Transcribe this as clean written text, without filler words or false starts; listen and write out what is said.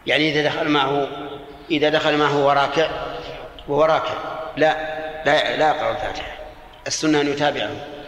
يعني إذا دخل معه وهو راكع لا يقرأ الفاتحة، السنة أن يتابعه.